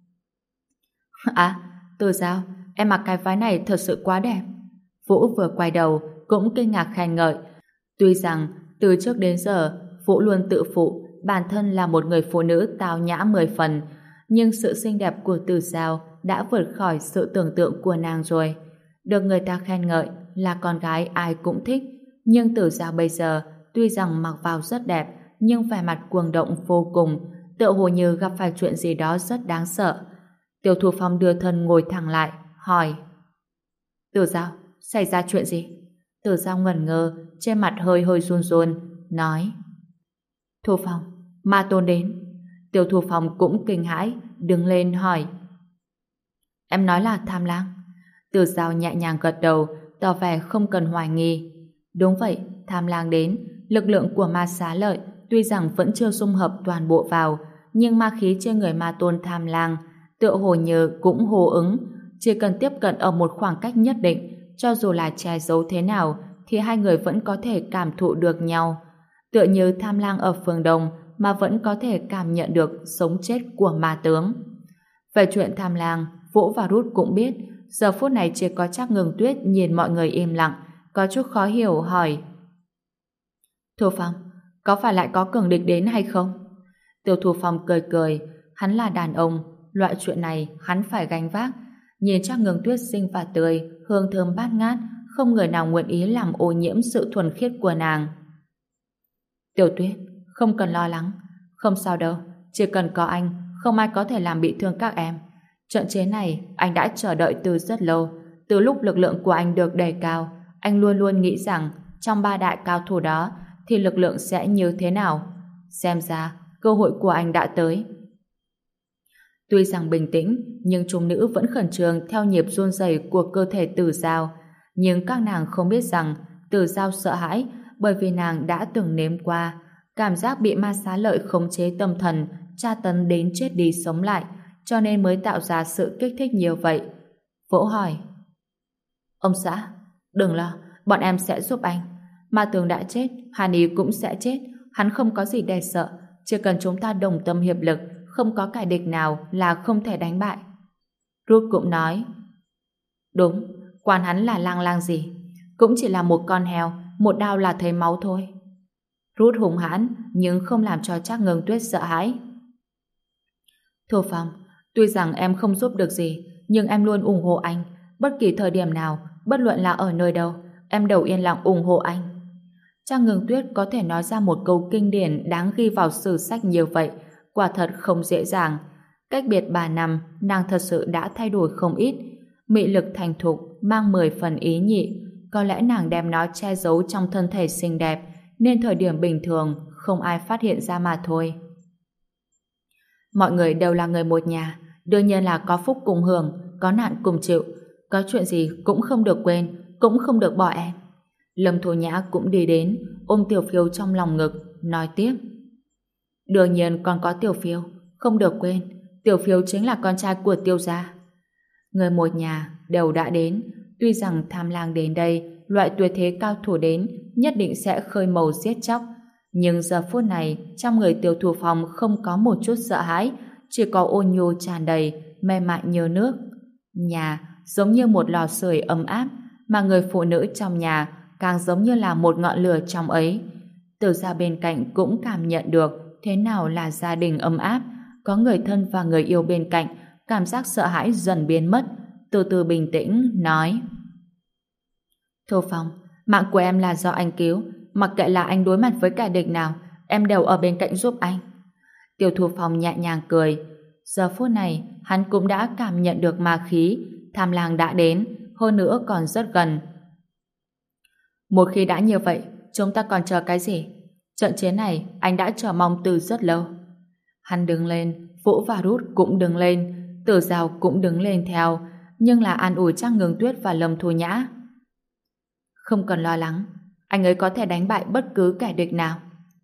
À, Tử Giao, em mặc cái váy này thật sự quá đẹp. Vũ vừa quay đầu cũng kinh ngạc khen ngợi. Tuy rằng từ trước đến giờ Vũ luôn tự phụ bản thân là một người phụ nữ tao nhã 10 phần, nhưng sự xinh đẹp của Tử Giao đã vượt khỏi sự tưởng tượng của nàng rồi. Được người ta khen ngợi là con gái ai cũng thích, nhưng Tử Giao bây giờ tuy rằng mặc vào rất đẹp, nhưng vẻ mặt cuồng động vô cùng, tựa hồ như gặp phải chuyện gì đó rất đáng sợ. Tiêu Thu Phong đưa thân ngồi thẳng lại, hỏi: Tử Giao, xảy ra chuyện gì? Tử Giao ngẩn ngơ, trên mặt hơi hơi run run, nói: Thu Phong, Ma Tôn đến. Tiêu Thu Phong cũng kinh hãi, đứng lên hỏi: Em nói là Tham Lang? Tử Giao nhẹ nhàng gật đầu, tỏ vẻ không cần hoài nghi. Đúng vậy, Tham Lang đến. Lực lượng của Ma Xá Lợi tuy rằng vẫn chưa dung hợp toàn bộ vào, nhưng ma khí trên người Ma Tôn Tham Lang tựa hồ như cũng hô ứng. Chỉ cần tiếp cận ở một khoảng cách nhất định, cho dù là che giấu thế nào thì hai người vẫn có thể cảm thụ được nhau. Tựa như Tham Lang ở phương Đông mà vẫn có thể cảm nhận được sống chết của ma tướng. Về chuyện Tham Lang, Vũ và Rút cũng biết. Giờ phút này chỉ có Trác Ngưng Tuyết nhìn mọi người im lặng, có chút khó hiểu hỏi: Thu Phong, có phải lại có cường địch đến hay không? Tiêu Thu Phong cười cười, hắn là đàn ông, loại chuyện này hắn phải gánh vác. Nhìn Trác Ngưng Tuyết xinh và tươi, hương thơm bát ngát, không người nào nguyện ý làm ô nhiễm sự thuần khiết của nàng. Tiểu Tuyết, không cần lo lắng, không sao đâu, chỉ cần có anh, không ai có thể làm bị thương các em. Trận chiến này anh đã chờ đợi từ rất lâu. Từ lúc lực lượng của anh được đề cao, anh luôn luôn nghĩ rằng trong ba đại cao thủ đó thì lực lượng sẽ như thế nào. Xem ra cơ hội của anh đã tới. Tuy rằng bình tĩnh, nhưng chúng nữ vẫn khẩn trương theo nhịp run rẩy của cơ thể Tử Giao. Nhưng các nàng không biết rằng Tử Giao sợ hãi bởi vì nàng đã từng nếm qua cảm giác bị ma xá lợi khống chế tâm thần, tra tấn đến chết đi sống lại, cho nên mới tạo ra sự kích thích nhiều vậy. Vỗ hỏi: Ông xã, đừng lo, bọn em sẽ giúp anh. Ma Tường đã chết, Hàn Ý cũng sẽ chết, hắn không có gì để sợ, chỉ cần chúng ta đồng tâm hiệp lực, không có kẻ địch nào là không thể đánh bại. Ruth cũng nói: Đúng, quan hắn là lang lang gì, cũng chỉ là một con heo, một đao là thấy máu thôi. Ruth hùng hãn nhưng không làm cho Trác Ngưng Tuyết sợ hãi. Thu Phong, tuy rằng em không giúp được gì, nhưng em luôn ủng hộ anh. Bất kỳ thời điểm nào, bất luận là ở nơi đâu, em đều yên lặng ủng hộ anh. Trác Ngưng Tuyết có thể nói ra một câu kinh điển đáng ghi vào sử sách như vậy, quả thật không dễ dàng. Cách biệt 3 năm, nàng thật sự đã thay đổi không ít. Mị lực thành thục, mang 10 phần ý nhị. Có lẽ nàng đem nó che giấu trong thân thể xinh đẹp, nên thời điểm bình thường không ai phát hiện ra mà thôi. Mọi người đều là người một nhà, đương nhiên là có phúc cùng hưởng, có nạn cùng chịu. Có chuyện gì cũng không được quên, cũng không được bỏ em. Lâm Thu Nhã cũng đi đến, ôm Tiểu Phiêu trong lòng ngực, nói tiếp: Đương nhiên còn có Tiểu Phiêu, không được quên, Tiểu Phiêu chính là con trai của Tiêu gia. Người một nhà đều đã đến, tuy rằng Tham Lang đến đây, loại tuyệt thế cao thủ đến, nhất định sẽ khơi màu giết chóc, nhưng giờ phút này trong người Tiêu Thu Phong không có một chút sợ hãi, chỉ có ôn nhu tràn đầy, mềm mại như nước. Nhà giống như một lò sưởi ấm áp, mà người phụ nữ trong nhà càng giống như là một ngọn lửa trong ấy. Từ ra bên cạnh cũng cảm nhận được thế nào là gia đình ấm áp, có người thân và người yêu bên cạnh, cảm giác sợ hãi dần biến mất, từ từ bình tĩnh nói: Thu Phong, mạng của em là do anh cứu, mặc kệ là anh đối mặt với kẻ địch nào, em đều ở bên cạnh giúp anh. Tiêu Thu Phong nhẹ nhàng cười. Giờ phút này hắn cũng đã cảm nhận được ma khí, Tham Lang đã đến, hơn nữa còn rất gần. Một khi đã như vậy, chúng ta còn chờ cái gì? Trận chiến này anh đã chờ mong từ rất lâu. Hắn đứng lên, Vũ và Rút cũng đứng lên, Tử Giao cũng đứng lên theo, nhưng là an ủi Trác Ngưng Tuyết và Lâm Thu Nhã. Không cần lo lắng, anh ấy có thể đánh bại bất cứ kẻ địch nào.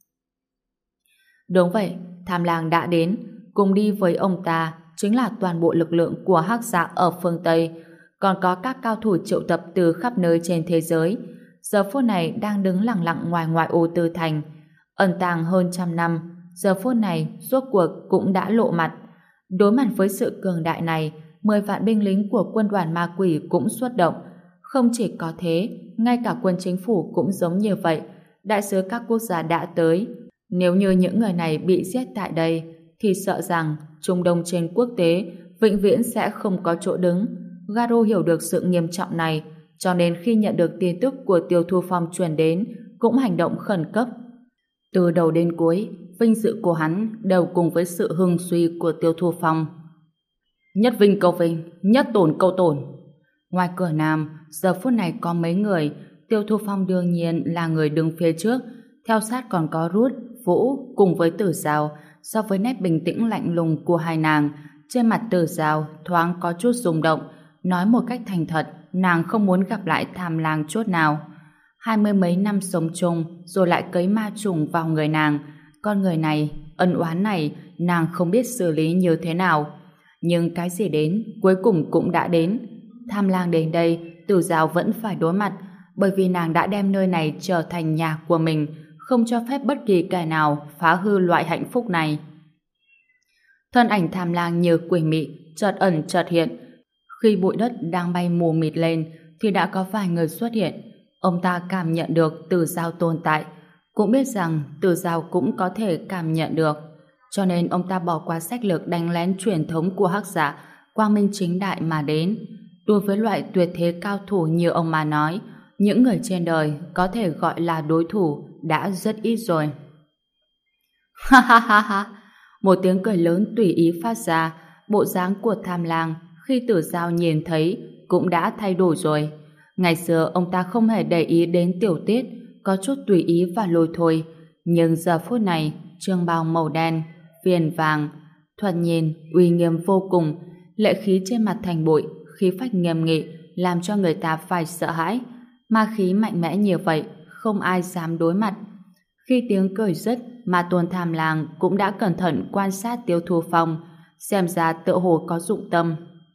Đúng vậy, Tham Lang đã đến, cùng đi với ông ta chính là toàn bộ lực lượng của Hắc Dạ ở phương Tây, còn có các cao thủ triệu tập từ khắp nơi trên thế giới. Giờ phút này đang đứng lặng lặng ngoài ngoại ô Tư Thành, ẩn tàng hơn 100 năm, giờ phút này rốt cuộc cũng đã lộ mặt. Đối mặt với sự cường đại này, 10 vạn binh lính của quân đoàn ma quỷ cũng xuất động. Không chỉ có thế, ngay cả quân chính phủ cũng giống như vậy. Đại sứ các quốc gia đã tới. Nếu như những người này bị giết tại đây, thì sợ rằng Trung Đông trên quốc tế vĩnh viễn sẽ không có chỗ đứng. Garo hiểu được sự nghiêm trọng này, cho nên khi nhận được tin tức của Tiêu Thu Phong truyền đến, cũng hành động khẩn cấp. Từ đầu đến cuối, vinh dự của hắn đều cùng với sự hưng suy của Tiêu Thu Phong. Nhất vinh câu vinh, nhất tổn câu tổn. Ngoài cửa Nam, giờ phút này có mấy người, Tiêu Thu Phong đương nhiên là người đứng phía trước, theo sát còn có Rút, Vũ cùng với Tử Giao. So với nét bình tĩnh lạnh lùng của hai nàng, trên mặt Tử Giao thoáng có chút rung động, nói một cách thành thật, nàng không muốn gặp lại Tham Lang chút nào. 20 mấy năm sống chung rồi lại cấy ma trùng vào người nàng, con người này, ân oán này nàng không biết xử lý như thế nào. Nhưng cái gì đến cuối cùng cũng đã đến. Tham Lang đến đây, Tử Giao vẫn phải đối mặt, bởi vì nàng đã đem nơi này trở thành nhà của mình, không cho phép bất kỳ kẻ nào phá hư loại hạnh phúc này. Thân ảnh Tham Lang như quỷ mị, chợt ẩn chợt hiện. Khi bụi đất đang bay mù mịt lên thì đã có vài người xuất hiện. Ông ta cảm nhận được Tử Giao tồn tại, cũng biết rằng Tử Giao cũng có thể cảm nhận được, cho nên ông ta bỏ qua sách lược đánh lén truyền thống của Hắc Dạ, quang minh chính đại mà đến. Đối với loại tuyệt thế cao thủ như ông mà nói, những người trên đời có thể gọi là đối thủ đã rất ít rồi. Ha ha ha ha! Một tiếng cười lớn tùy ý phát ra, bộ dáng của Tham Lang khi Tử Giao nhìn thấy cũng đã thay đổi rồi. Ngày xưa ông ta không hề để ý đến tiểu tiết, có chút tùy ý và lôi thôi. Nhưng giờ phút này, trường bào màu đen, viền vàng, thoạt nhìn uy nghiêm vô cùng, lệ khí trên mặt thành bụi, khí phách nghiêm nghị, làm cho người ta phải sợ hãi. Ma khí mạnh mẽ như vậy, không ai dám đối mặt. Khi tiếng cười dứt, Ma Tôn Tham Lang cũng đã cẩn thận quan sát Tiêu Thu Phong, xem ra tựa hồ có dụng tâm.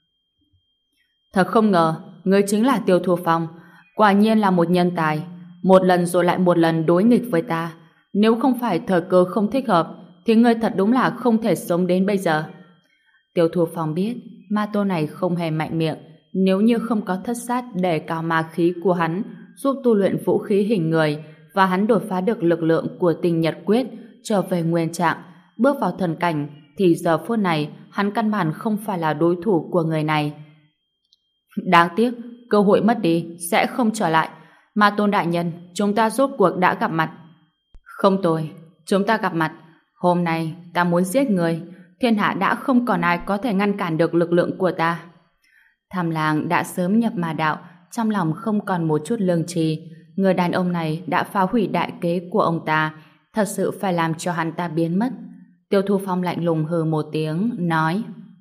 Thật không ngờ, ngươi chính là Tiêu Thu Phong, quả nhiên là một nhân tài, một lần rồi lại một lần đối nghịch với ta. Nếu không phải thời cơ không thích hợp, thì ngươi thật đúng là không thể sống đến bây giờ. Tiêu Thu Phong biết, Ma Tôn này không hề mạnh miệng, nếu như không có thất sát để cao ma khí của hắn, giúp tu luyện vũ khí hình người, và hắn đột phá được lực lượng của Tinh Nhật Quyết, trở về nguyên trạng, bước vào thần cảnh, thì giờ phút này hắn căn bản không phải là đối thủ của người này. Đáng tiếc, cơ hội mất đi sẽ không trở lại. Ma Tôn đại nhân, chúng ta rốt cuộc đã gặp mặt. Không tồi, chúng ta gặp mặt. Hôm nay ta muốn giết người, thiên hạ đã không còn ai có thể ngăn cản được lực lượng của ta. Tham Lang đã sớm nhập ma đạo, trong lòng không còn một chút lương tri. Người đàn ông này đã phá hủy đại kế của ông ta, thật sự phải làm cho hắn ta biến mất. Tiêu Thu Phong lạnh lùng hừ một tiếng, nói: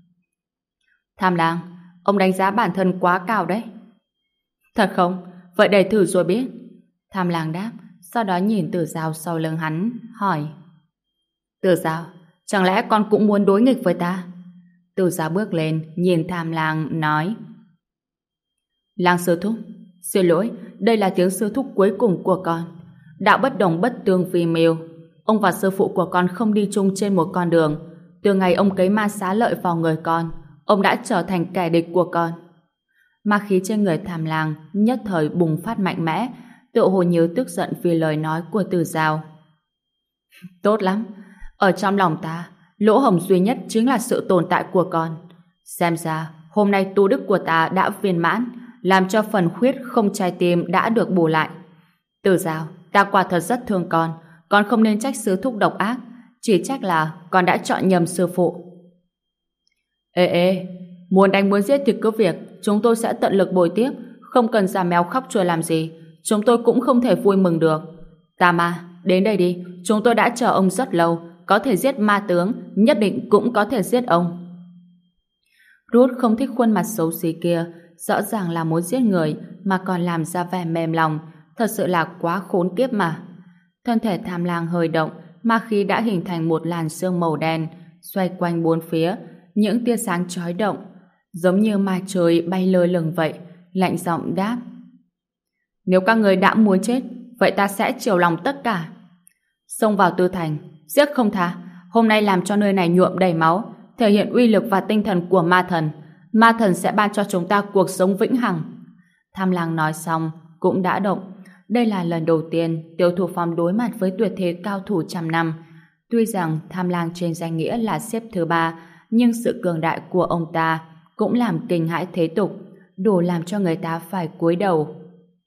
Tham Lang, ông đánh giá bản thân quá cao đấy. Thật không? Vậy để thử rồi biết. Tham Lang đáp, sau đó nhìn Tử Giao sau lưng hắn, hỏi: Tử Giao, chẳng lẽ con cũng muốn đối nghịch với ta? Tử Giao bước lên, nhìn Tham Lang, nói: Lang sư thúc, xin lỗi, đây là tiếng sư thúc cuối cùng của con. Đạo bất đồng bất tương vì mưu. Ông và sư phụ của con không đi chung trên một con đường. Từ ngày ông cấy ma xá lợi vào người con, ông đã trở thành kẻ địch của con. Ma khí trên người Tham Lang nhất thời bùng phát mạnh mẽ, tựa hồ như tức giận vì lời nói của Tử Giao. Tốt lắm, ở trong lòng ta, lỗ hổng duy nhất chính là sự tồn tại của con. Xem ra, hôm nay tu đức của ta đã viên mãn, làm cho phần khuyết không trái tim đã được bù lại. Tử Giao, ta quả thật rất thương con không nên trách sư thúc độc ác, chỉ trách là con đã chọn nhầm sư phụ. Ê, muốn đánh muốn giết thì cứ việc, chúng tôi sẽ tận lực bồi tiếp, không cần giả mèo khóc chua làm gì, chúng tôi cũng không thể vui mừng được. Tama, đến đây đi, chúng tôi đã chờ ông rất lâu, có thể giết ma tướng, nhất định cũng có thể giết ông. Ruth không thích khuôn mặt xấu xí kia, rõ ràng là muốn giết người mà còn làm ra vẻ mềm lòng, thật sự là quá khốn kiếp mà. Thân thể Tham Lang hơi động, ma khí đã hình thành một làn sương màu đen, xoay quanh bốn phía, những tia sáng chói động, giống như ma trời bay lơ lửng vậy, lạnh giọng đáp: Nếu các người đã muốn chết, vậy ta sẽ chiều lòng tất cả. Xông vào Tư Thành, giết không tha, hôm nay làm cho nơi này nhuộm đầy máu, thể hiện uy lực và tinh thần của ma thần. Ma thần sẽ ban cho chúng ta cuộc sống vĩnh hằng. Tham Lang nói xong, cũng đã động. Đây là lần đầu tiên Tiêu Thu Phong đối mặt với tuyệt thế cao thủ trăm năm. Tuy rằng Tham Lang trên danh nghĩa là xếp thứ 3, nhưng sự cường đại của ông ta cũng làm kinh hãi thế tục, đủ làm cho người ta phải cúi đầu.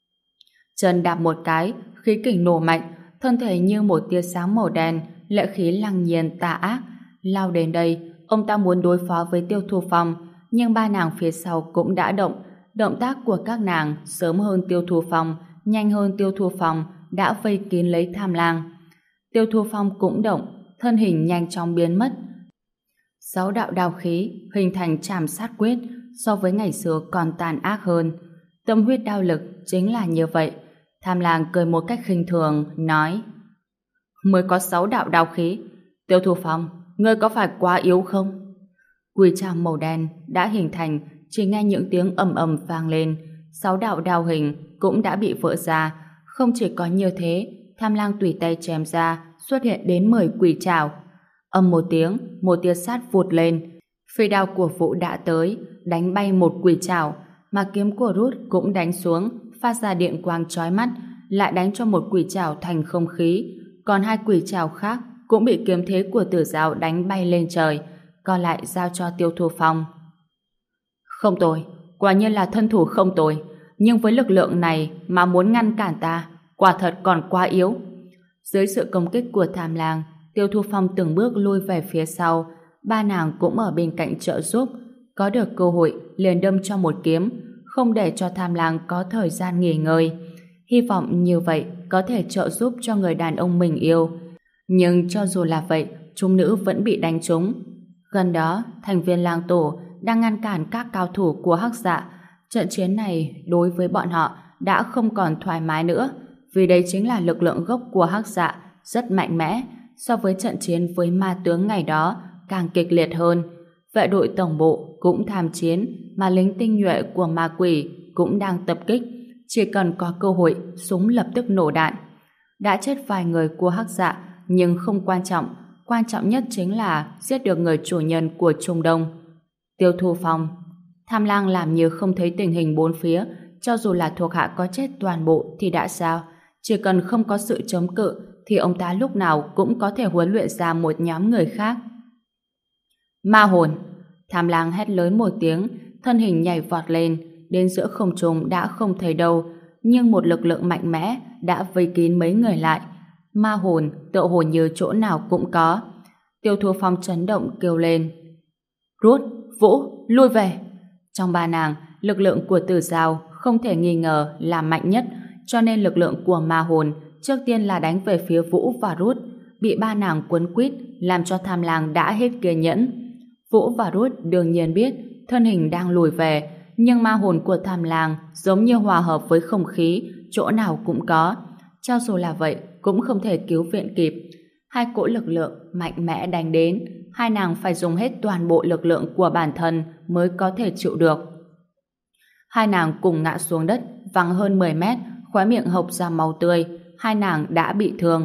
Chân đạp một cái, khí kình nổ mạnh, thân thể như một tia sáng màu đen, lệ khí lăng nhiên tà ác, lao đến đây. Ông ta muốn đối phó với Tiêu Thu Phong, nhưng ba nàng phía sau cũng đã động. Động tác của các nàng sớm hơn Tiêu Thu Phong, nhanh hơn Tiêu Thu Phong, đã vây kín lấy Tham Lang. Tiêu Thu Phong cũng động, thân hình nhanh chóng biến mất. 6 đạo đao khí hình thành trảm sát quyết, so với ngày xưa còn tàn ác hơn. Tâm huyết đao lực chính là như vậy. Tham Lang cười một cách khinh thường, nói: Mới có 6 đạo đao khí, Tiêu Thu Phong, ngươi có phải quá yếu không? Quỷ trảo màu đen đã hình thành, chỉ nghe những tiếng ầm ầm vang lên, 6 đạo đao hình cũng đã bị vỡ ra. Không chỉ có như thế, Tham Lang tùy tay chém ra, xuất hiện đến 10 quỷ trảo. Ầm một tiếng, một tia sát vụt lên. Phi đao của Vũ đã tới, đánh bay một quỷ trảo, mà kiếm của Ruth cũng đánh xuống, phát ra điện quang chói mắt, lại đánh cho một quỷ trảo thành không khí. Còn 2 quỷ trảo khác cũng bị kiếm thế của Tử Giao đánh bay lên trời, còn lại giao cho Tiêu Thu Phong. Không tồi, quả nhiên là thân thủ không tồi, nhưng với lực lượng này mà muốn ngăn cản ta, quả thật còn quá yếu. Dưới sự công kích của Tham Lang, Tiêu Thu Phong từng bước lui về phía sau, ba nàng cũng ở bên cạnh trợ giúp. Có được cơ hội liền đâm cho một kiếm, không để cho Tham Lang có thời gian nghỉ ngơi. Hy vọng như vậy có thể trợ giúp cho người đàn ông mình yêu. Nhưng cho dù là vậy, chúng nữ vẫn bị đánh trúng. Gần đó, thành viên lang tổ đang ngăn cản các cao thủ của Hắc Dạ. Trận chiến này đối với bọn họ đã không còn thoải mái nữa, vì đây chính là lực lượng gốc của Hắc Dạ, rất mạnh mẽ. So với trận chiến với ma tướng ngày đó càng kịch liệt hơn. Vệ đội tổng bộ cũng tham chiến, mà lính tinh nhuệ của ma quỷ cũng đang tập kích. Chỉ cần có cơ hội, súng lập tức nổ đạn. Đã chết vài người của Hắc Dạ, nhưng không quan trọng. Quan trọng nhất chính là giết được người chủ nhân của Trung Đông. Tiêu Thu Phong. Tham Lang làm như không thấy tình hình bốn phía. Cho dù là thuộc hạ có chết toàn bộ thì đã sao? Chỉ cần không có sự chống cự thì ông ta lúc nào cũng có thể huấn luyện ra một nhóm người khác. Ma hồn! Tham Lang hét lớn một tiếng, thân hình nhảy vọt lên, đến giữa không trung đã không thấy đâu, nhưng một lực lượng mạnh mẽ đã vây kín mấy người lại. Ma hồn tựa hồ như chỗ nào cũng có. Tiêu Thu Phong chấn động kêu lên: Rút! Vũ! Lui về! Trong ba nàng, lực lượng của Tử Giao không thể nghi ngờ là mạnh nhất, cho nên lực lượng của ma hồn trước tiên là đánh về phía Vũ và Rút, bị ba nàng quấn quýt làm cho Tham Lang đã hết kiên nhẫn. Vũ và Rút đương nhiên biết thân hình đang lùi về, nhưng ma hồn của Tham Lang giống như hòa hợp với không khí, chỗ nào cũng có. Cho dù là vậy cũng không thể cứu viện kịp. Hai cỗ lực lượng mạnh mẽ đánh đến, hai nàng phải dùng hết toàn bộ lực lượng của bản thân mới có thể chịu được. Hai nàng cùng ngã xuống đất, văng hơn 10 mét, khóe miệng hộc ra máu tươi. Hai nàng đã bị thương.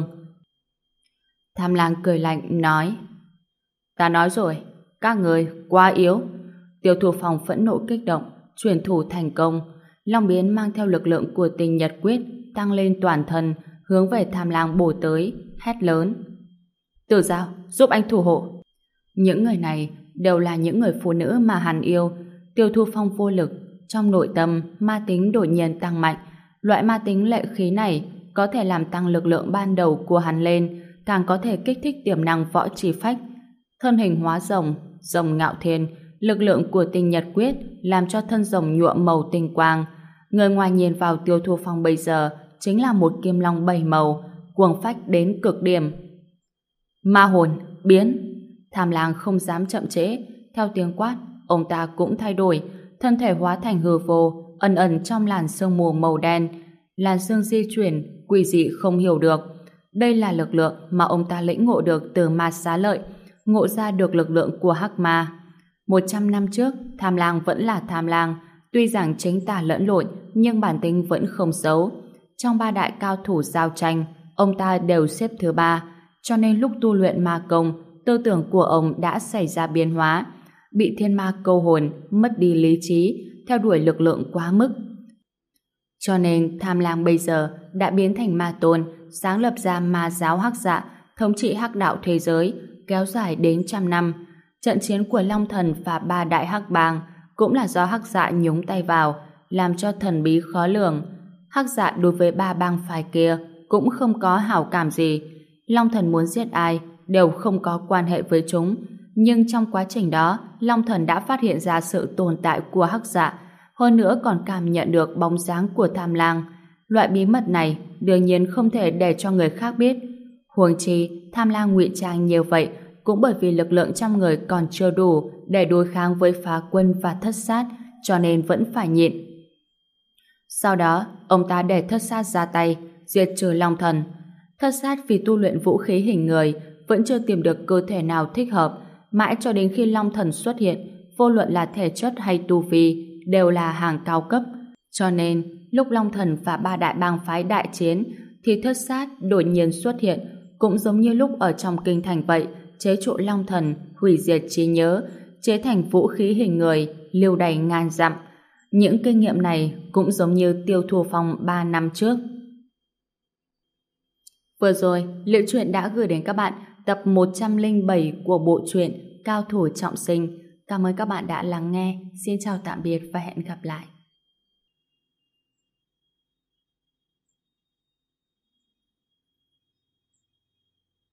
Tham Lang cười lạnh nói: Ta nói rồi, các người quá yếu. Tiêu Thu Phong phẫn nộ kích động, chuyển thủ thành công. Long biến mang theo lực lượng của Tình Nhật Quyết tăng lên toàn thân, hướng về Tham Lang bổ tới, hét lớn: Tử Giao, giúp anh thủ hộ. Những người này đều là những người phụ nữ mà hắn yêu. Tiêu Thu Phong vô lực, trong nội tâm ma tính đột nhiên tăng mạnh. Loại ma tính lệ khí này có thể làm tăng lực lượng ban đầu của hắn lên, càng có thể kích thích tiềm năng võ chi phách. Thân hình hóa rồng, rồng ngạo thiên, lực lượng của Tình Nhật Quyết làm cho thân rồng nhuộm màu tinh quang. Người ngoài nhìn vào Tiêu Thu Phong bây giờ chính là một kim long 7 màu, cuồng phách đến cực điểm. Ma hồn, biến! Tham Lang không dám chậm trễ, theo tiếng quát, ông ta cũng thay đổi, thân thể hóa thành hư vô, ẩn ẩn trong làn sương mù màu đen. Làn sương di chuyển, quỷ dị không hiểu được. Đây là lực lượng mà ông ta lĩnh ngộ được từ Ma Xá Lợi, ngộ ra được lực lượng của Hắc Ma. 100 năm trước, Tham Lang vẫn là Tham Lang, tuy rằng chính tà lẫn lộn, nhưng bản tính vẫn không xấu. Trong ba đại cao thủ giao tranh, ông ta đều xếp thứ 3, cho nên lúc tu luyện ma công, tư tưởng của ông đã xảy ra biến hóa, bị thiên ma câu hồn, mất đi lý trí, theo đuổi lực lượng quá mức. Cho nên Tham Lang bây giờ đã biến thành ma tôn, sáng lập ra ma giáo Hắc Dạ, thống trị hắc đạo thế giới, kéo dài đến 100 năm. Trận chiến của Long Thần và ba đại hắc bang cũng là do Hắc Dạ nhúng tay vào, làm cho thần bí khó lường. Hắc Dạ đối với ba bang phái kia cũng không có hảo cảm gì. Long Thần muốn giết ai đều không có quan hệ với chúng, nhưng trong quá trình đó Long Thần đã phát hiện ra sự tồn tại của Hắc Dạ, hơn nữa còn cảm nhận được bóng dáng của Tham Lang. Loại bí mật này đương nhiên không thể để cho người khác biết. Huống chi Tham Lang ngụy trang nhiều vậy cũng bởi vì lực lượng trong người còn chưa đủ để đối kháng với Phá Quân và Thất Sát, cho nên vẫn phải nhịn. Sau đó ông ta để Thất Sát ra tay diệt trừ Long Thần. Thất Sát vì tu luyện vũ khí hình người vẫn chưa tìm được cơ thể nào thích hợp, mãi cho đến khi Long Thần xuất hiện, vô luận là thể chất hay tu vi đều là hàng cao cấp, cho nên lúc Long Thần và ba đại bang phái đại chiến thì Thất Sát đột nhiên xuất hiện, cũng giống như lúc ở trong kinh thành vậy, chế trụ Long Thần, hủy diệt trí nhớ, chế thành vũ khí hình người, lưu đày ngàn dặm. Những kinh nghiệm này cũng giống như Tiêu Thu Phong 3 năm trước. Vừa rồi, Liễu Chuyện đã gửi đến các bạn tập 107 của bộ truyện Cao Thủ Trọng Sinh. Cảm ơn các bạn đã lắng nghe. Xin chào tạm biệt và hẹn gặp lại.